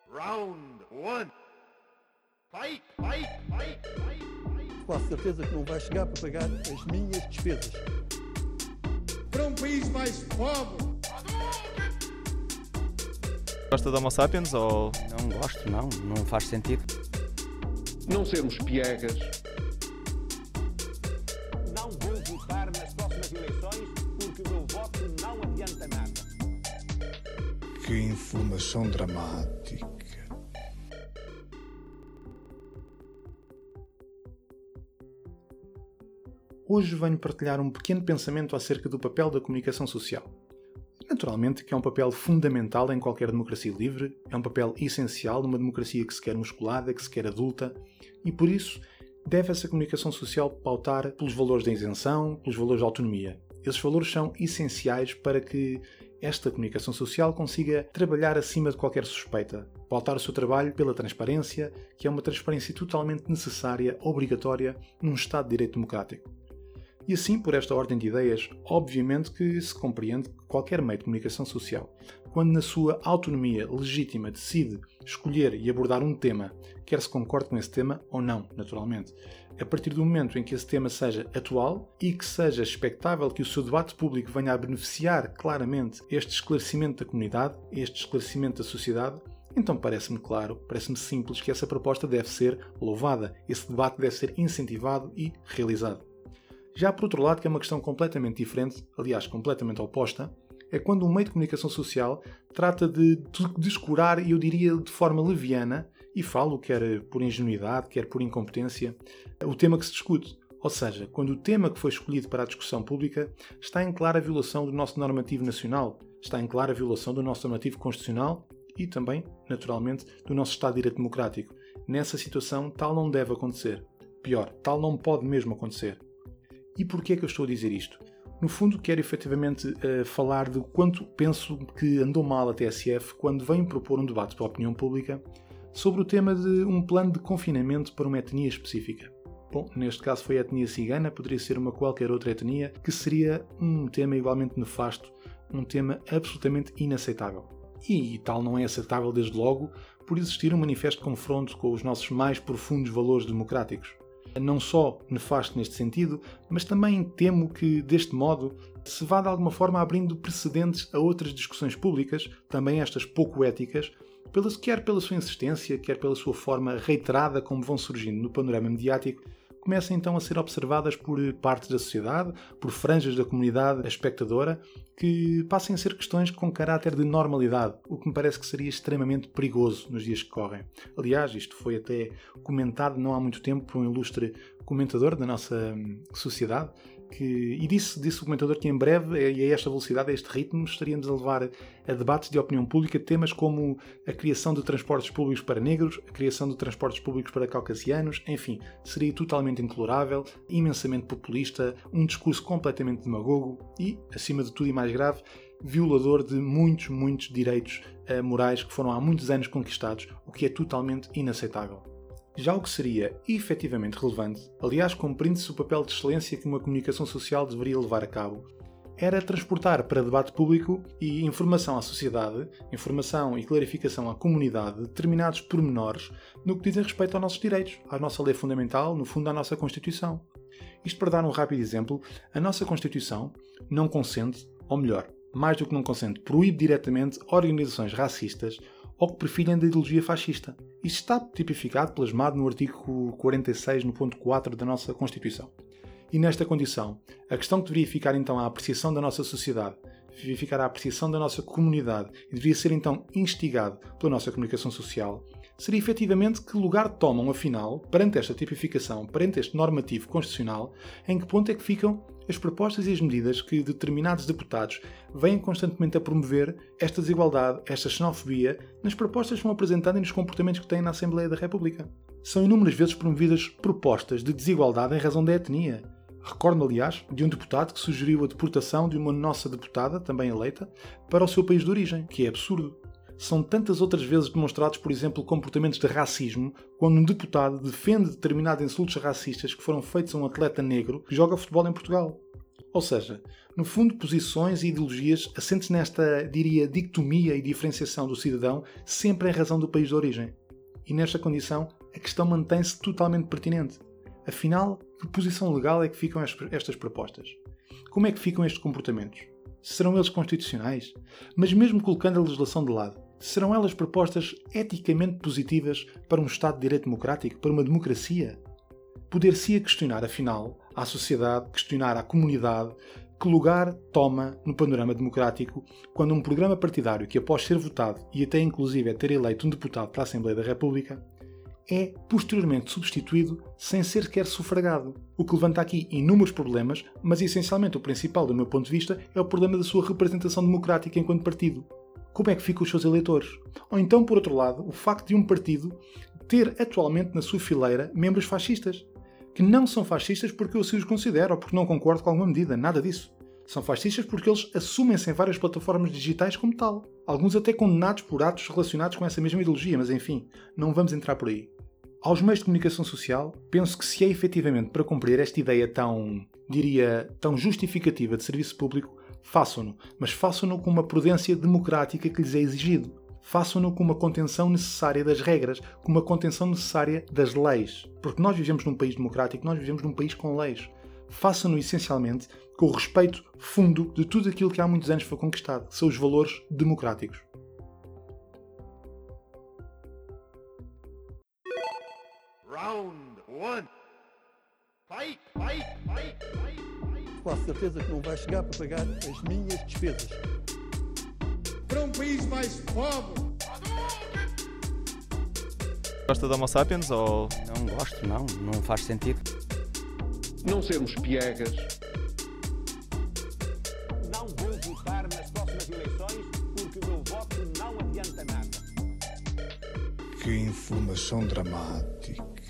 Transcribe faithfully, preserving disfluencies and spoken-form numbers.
Round one. Fight, fight, fight, fight, fight. Com a certeza que não vai chegar para pagar as minhas despesas. Para um país mais pobre. Gosta de Homo sapiens ou... Não gosto, não. Não faz sentido. Não sermos piegas. Não vou votar nas próximas eleições porque o meu voto não adianta nada. Que informação dramática. Hoje venho partilhar um pequeno pensamento acerca do papel da comunicação social. Naturalmente que é um papel fundamental em qualquer democracia livre, é um papel essencial numa democracia que se quer musculada, que se quer adulta, e por isso deve essa comunicação social pautar pelos valores da isenção, pelos valores da autonomia. Esses valores são essenciais para que esta comunicação social consiga trabalhar acima de qualquer suspeita, pautar o seu trabalho pela transparência, que é uma transparência totalmente necessária, obrigatória, num Estado de Direito democrático. E assim, por esta ordem de ideias, obviamente que se compreende que qualquer meio de comunicação social, quando na sua autonomia legítima decide escolher e abordar um tema, quer se concorde com esse tema ou não, naturalmente, a partir do momento em que esse tema seja atual e que seja expectável que o seu debate público venha a beneficiar claramente este esclarecimento da comunidade, este esclarecimento da sociedade, então parece-me claro, parece-me simples que essa proposta deve ser louvada, esse debate deve ser incentivado e realizado. Já por outro lado, que é uma questão completamente diferente, aliás, completamente oposta, é quando um meio de comunicação social trata de descurar, e eu diria de forma leviana, e falo quer por ingenuidade, quer por incompetência, o tema que se discute. Ou seja, quando o tema que foi escolhido para a discussão pública está em clara violação do nosso normativo nacional, está em clara violação do nosso normativo constitucional e também, naturalmente, do nosso Estado de Direito Democrático. Nessa situação, tal não deve acontecer. Pior, tal não pode mesmo acontecer. E porquê é que eu estou a dizer isto? No fundo, quero efetivamente uh, falar do quanto penso que andou mal a T S F quando veio propor um debate para a opinião pública sobre o tema de um plano de confinamento para uma etnia específica. Bom, neste caso foi a etnia cigana, poderia ser uma qualquer outra etnia, que seria um tema igualmente nefasto, um tema absolutamente inaceitável. E, e tal não é aceitável desde logo por existir um manifesto de confronto com os nossos mais profundos valores democráticos. Não só nefasto neste sentido, mas também temo que, deste modo, se vá de alguma forma abrindo precedentes a outras discussões públicas, também estas pouco éticas, pelas, quer pela sua insistência, quer pela sua forma reiterada como vão surgindo no panorama mediático, começam então a ser observadas por partes da sociedade, por franjas da comunidade espectadora, que passem a ser questões com caráter de normalidade, o que me parece que seria extremamente perigoso nos dias que correm. Aliás, isto foi até comentado não há muito tempo por um ilustre comentador da nossa sociedade, que, e disse, disse o comentador que em breve, e a esta velocidade, a este ritmo, estaríamos a levar a debates de opinião pública temas como a criação de transportes públicos para negros, a criação de transportes públicos para caucasianos, enfim, seria totalmente intolerável, imensamente populista, um discurso completamente demagogo e, acima de tudo e mais grave, violador de muitos, muitos direitos uh, morais que foram há muitos anos conquistados, o que é totalmente inaceitável. Já o que seria efetivamente relevante, aliás cumprindo-se o papel de excelência que uma comunicação social deveria levar a cabo, era transportar para debate público e informação à sociedade, informação e clarificação à comunidade de determinados pormenores no que diz respeito aos nossos direitos, à nossa lei fundamental, no fundo à nossa Constituição. Isto para dar um rápido exemplo, a nossa Constituição não consente, ou melhor, mais do que não consente, proíbe diretamente organizações racistas ou que perfilhem da ideologia fascista. Isto está tipificado, plasmado no artigo quarenta e seis, no ponto quatro da nossa Constituição. E nesta condição, a questão que deveria ficar então à apreciação da nossa sociedade, deveria ficar à apreciação da nossa comunidade e deveria ser então instigado pela nossa comunicação social, seria efetivamente que lugar tomam, afinal, perante esta tipificação, perante este normativo constitucional, em que ponto é que ficam as propostas e as medidas que determinados deputados vêm constantemente a promover esta desigualdade, esta xenofobia, nas propostas que vão apresentando e nos comportamentos que têm na Assembleia da República. São inúmeras vezes promovidas propostas de desigualdade em razão da etnia. Recordo, aliás, de um deputado que sugeriu a deportação de uma nossa deputada, também eleita, para o seu país de origem, que é absurdo. São tantas outras vezes demonstrados, por exemplo, comportamentos de racismo, quando um deputado defende determinados insultos racistas que foram feitos a um atleta negro que joga futebol em Portugal. Ou seja, no fundo, posições e ideologias assentes nesta, diria, dicotomia e diferenciação do cidadão sempre em razão do país de origem. E nesta condição, a questão mantém-se totalmente pertinente. Afinal, que posição legal é que ficam estas propostas? Como é que ficam estes comportamentos? Serão eles constitucionais? Mas mesmo colocando a legislação de lado, serão elas propostas eticamente positivas para um Estado de Direito democrático, para uma democracia? Poder-se-ia questionar, afinal, à sociedade, questionar à comunidade, que lugar toma no panorama democrático quando um programa partidário que, após ser votado e até inclusive é ter eleito um deputado para a Assembleia da República, é posteriormente substituído sem ser sequer sufragado. O que levanta aqui inúmeros problemas, mas essencialmente o principal, do meu ponto de vista, é o problema da sua representação democrática enquanto partido. Como é que ficam os seus eleitores? Ou então, por outro lado, o facto de um partido ter atualmente na sua fileira membros fascistas, que não são fascistas porque eu assim os considero ou porque não concordo com alguma medida, nada disso. São fascistas porque eles assumem-se em várias plataformas digitais como tal. Alguns até condenados por atos relacionados com essa mesma ideologia, mas enfim, não vamos entrar por aí. Aos meios de comunicação social, penso que se é efetivamente para cumprir esta ideia tão, diria, tão justificativa de serviço público, façam-no, mas façam-no com uma prudência democrática que lhes é exigido. Façam-no com uma contenção necessária das regras, com uma contenção necessária das leis. Porque nós vivemos num país democrático, nós vivemos num país com leis. Façam-no essencialmente com o respeito fundo de tudo aquilo que há muitos anos foi conquistado, que são os valores democráticos. Round one. Fight, fight, fight, fight, fight. Quase certeza que não vai chegar para pagar as minhas despesas. Para um país mais pobre. Gosta da Homo sapiens ou... Não gosto, não. Não faz sentido. Não sermos piegas. Não vou votar nas próximas eleições porque o meu voto não adianta nada. Que informação dramática.